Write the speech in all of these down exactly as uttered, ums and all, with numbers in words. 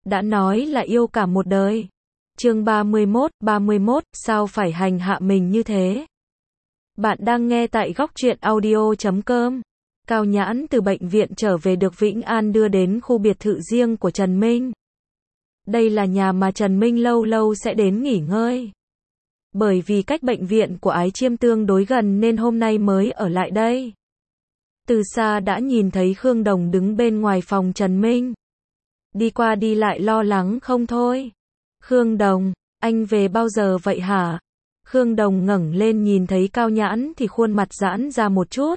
đã nói là yêu cả một đời. Chương ba mươi mốt, ba mươi mốt, sao phải hành hạ mình như thế? Bạn đang nghe tại góc truyện audio chấm com. Cao Nhãn từ bệnh viện trở về được Vĩnh An đưa đến khu biệt thự riêng của Trần Minh. Đây là nhà mà Trần Minh lâu lâu sẽ đến nghỉ ngơi. Bởi vì cách bệnh viện của Ái Chiêm tương đối gần nên hôm nay mới ở lại đây. Từ xa đã nhìn thấy Khương Đồng đứng bên ngoài phòng Trần Minh. Đi qua đi lại lo lắng không thôi. Khương Đồng, anh về bao giờ vậy hả? Khương Đồng ngẩng lên nhìn thấy Cao Nhãn thì khuôn mặt giãn ra một chút.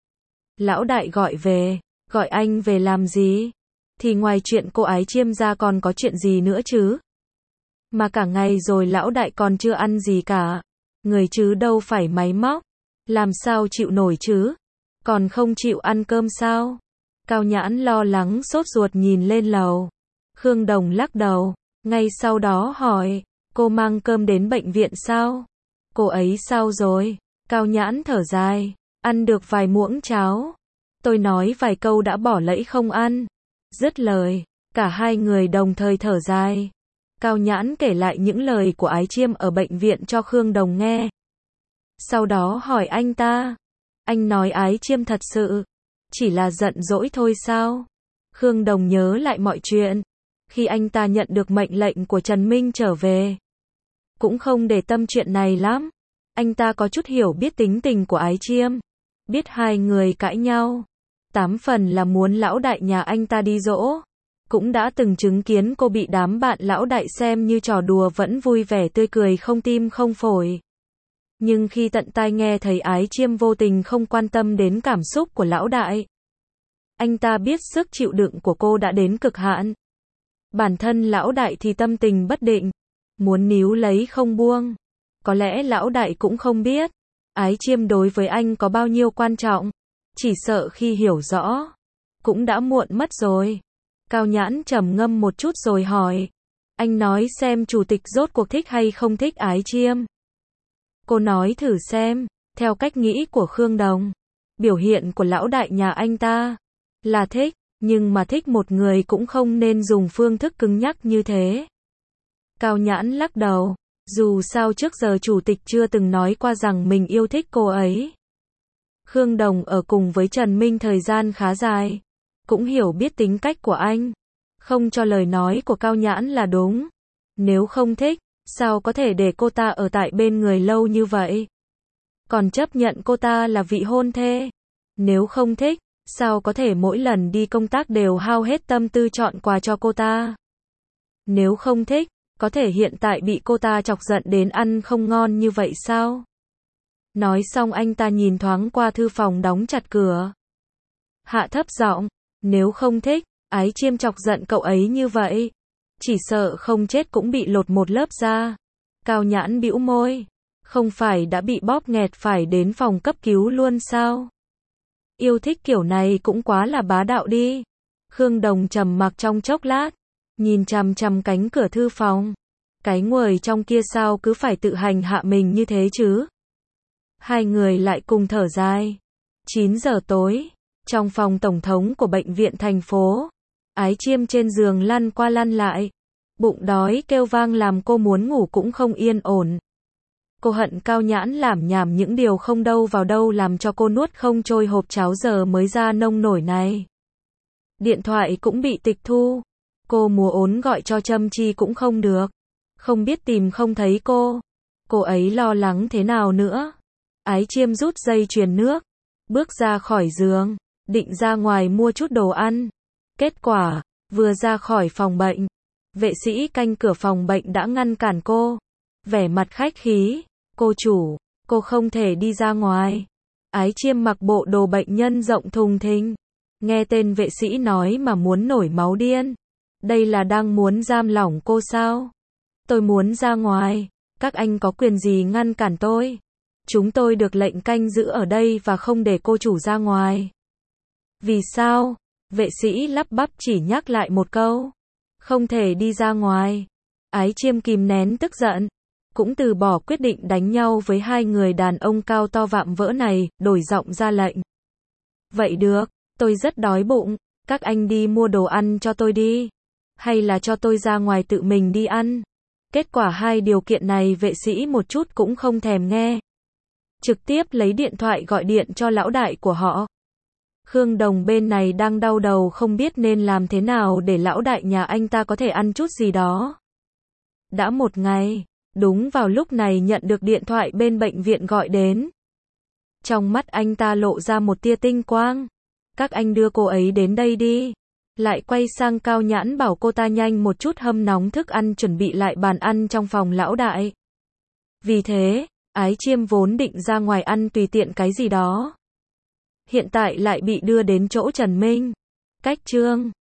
Lão đại gọi về, gọi anh về làm gì? Thì ngoài chuyện cô Ái Chiêm ra còn có chuyện gì nữa chứ? Mà cả ngày rồi lão đại còn chưa ăn gì cả. Người chứ đâu phải máy móc. Làm sao chịu nổi chứ? Còn không chịu ăn cơm sao? Cao Nhãn lo lắng sốt ruột nhìn lên lầu. Khương Đồng lắc đầu. Ngay sau đó hỏi, cô mang cơm đến bệnh viện sao? Cô ấy sao rồi? Cao Nhãn thở dài, ăn được vài muỗng cháo. Tôi nói vài câu đã bỏ lẫy không ăn. Dứt lời, cả hai người đồng thời thở dài. Cao Nhãn kể lại những lời của Ái Chiêm ở bệnh viện cho Khương Đồng nghe. Sau đó hỏi anh ta, anh nói Ái Chiêm thật sự chỉ là giận dỗi thôi sao? Khương Đồng nhớ lại mọi chuyện. Khi anh ta nhận được mệnh lệnh của Trần Minh trở về, cũng không để tâm chuyện này lắm. Anh ta có chút hiểu biết tính tình của Ái Chiêm. Biết hai người cãi nhau, tám phần là muốn lão đại nhà anh ta đi dỗ. Cũng đã từng chứng kiến cô bị đám bạn lão đại xem như trò đùa vẫn vui vẻ tươi cười không tim không phổi. Nhưng khi tận tai nghe thấy Ái Chiêm vô tình không quan tâm đến cảm xúc của lão đại, anh ta biết sức chịu đựng của cô đã đến cực hạn. Bản thân lão đại thì tâm tình bất định, muốn níu lấy không buông. Có lẽ lão đại cũng không biết Ái Chiêm đối với anh có bao nhiêu quan trọng. Chỉ sợ khi hiểu rõ, cũng đã muộn mất rồi. Cao Nhãn trầm ngâm một chút rồi hỏi, anh nói xem chủ tịch rốt cuộc thích hay không thích Ái Chiêm? Cô nói thử xem, theo cách nghĩ của Khương Đồng, biểu hiện của lão đại nhà anh ta là thích. Nhưng mà thích một người cũng không nên dùng phương thức cứng nhắc như thế. Cao Nhãn lắc đầu. Dù sao trước giờ chủ tịch chưa từng nói qua rằng mình yêu thích cô ấy. Khương Đồng ở cùng với Trần Minh thời gian khá dài. Cũng hiểu biết tính cách của anh. Không cho lời nói của Cao Nhãn là đúng. Nếu không thích, sao có thể để cô ta ở tại bên người lâu như vậy? Còn chấp nhận cô ta là vị hôn thê. Nếu không thích, sao có thể mỗi lần đi công tác đều hao hết tâm tư chọn quà cho cô ta? Nếu không thích, có thể hiện tại bị cô ta chọc giận đến ăn không ngon như vậy sao? Nói xong anh ta nhìn thoáng qua thư phòng đóng chặt cửa. Hạ thấp giọng, nếu không thích, Ái Chiêm chọc giận cậu ấy như vậy, chỉ sợ không chết cũng bị lột một lớp da. Cao Nhãn bĩu môi, không phải đã bị bóp nghẹt phải đến phòng cấp cứu luôn sao? Yêu thích kiểu này cũng quá là bá đạo đi. Khương Đồng trầm mặc trong chốc lát, nhìn chằm chằm cánh cửa thư phòng. Cái nguồi trong kia sao cứ phải tự hành hạ mình như thế chứ? Hai người lại cùng thở dài. chín giờ tối, trong phòng tổng thống của bệnh viện thành phố, Ái Chiêm trên giường lăn qua lăn lại. Bụng đói kêu vang làm cô muốn ngủ cũng không yên ổn. Cô hận Cao Nhãn lảm nhảm những điều không đâu vào đâu làm cho cô nuốt không trôi hộp cháo giờ mới ra nông nổi này. Điện thoại cũng bị tịch thu. Cô múa ốn gọi cho Trâm Chi cũng không được. Không biết tìm không thấy cô. Cô ấy lo lắng thế nào nữa. Ái Chiêm rút dây chuyền nước, bước ra khỏi giường, định ra ngoài mua chút đồ ăn. Kết quả, vừa ra khỏi phòng bệnh, vệ sĩ canh cửa phòng bệnh đã ngăn cản cô. Vẻ mặt khách khí, cô chủ, cô không thể đi ra ngoài. Ái Chiêm mặc bộ đồ bệnh nhân rộng thùng thình. Nghe tên vệ sĩ nói mà muốn nổi máu điên. Đây là đang muốn giam lỏng cô sao? Tôi muốn ra ngoài, các anh có quyền gì ngăn cản tôi? Chúng tôi được lệnh canh giữ ở đây và không để cô chủ ra ngoài. Vì sao? Vệ sĩ lắp bắp chỉ nhắc lại một câu. Không thể đi ra ngoài. Ái Chiêm kìm nén tức giận, cũng từ bỏ quyết định đánh nhau với hai người đàn ông cao to vạm vỡ này, đổi giọng ra lệnh. Vậy được, tôi rất đói bụng, các anh đi mua đồ ăn cho tôi đi. Hay là cho tôi ra ngoài tự mình đi ăn? Kết quả hai điều kiện này vệ sĩ một chút cũng không thèm nghe. Trực tiếp lấy điện thoại gọi điện cho lão đại của họ. Khương Đồng bên này đang đau đầu không biết nên làm thế nào để lão đại nhà anh ta có thể ăn chút gì đó. Đã một ngày, đúng vào lúc này nhận được điện thoại bên bệnh viện gọi đến. Trong mắt anh ta lộ ra một tia tinh quang. Các anh đưa cô ấy đến đây đi. Lại quay sang Cao Nhãn bảo cô ta nhanh một chút hâm nóng thức ăn chuẩn bị lại bàn ăn trong phòng lão đại. Vì thế, Ái Chiêm vốn định ra ngoài ăn tùy tiện cái gì đó. Hiện tại lại bị đưa đến chỗ Trần Minh. Cách chương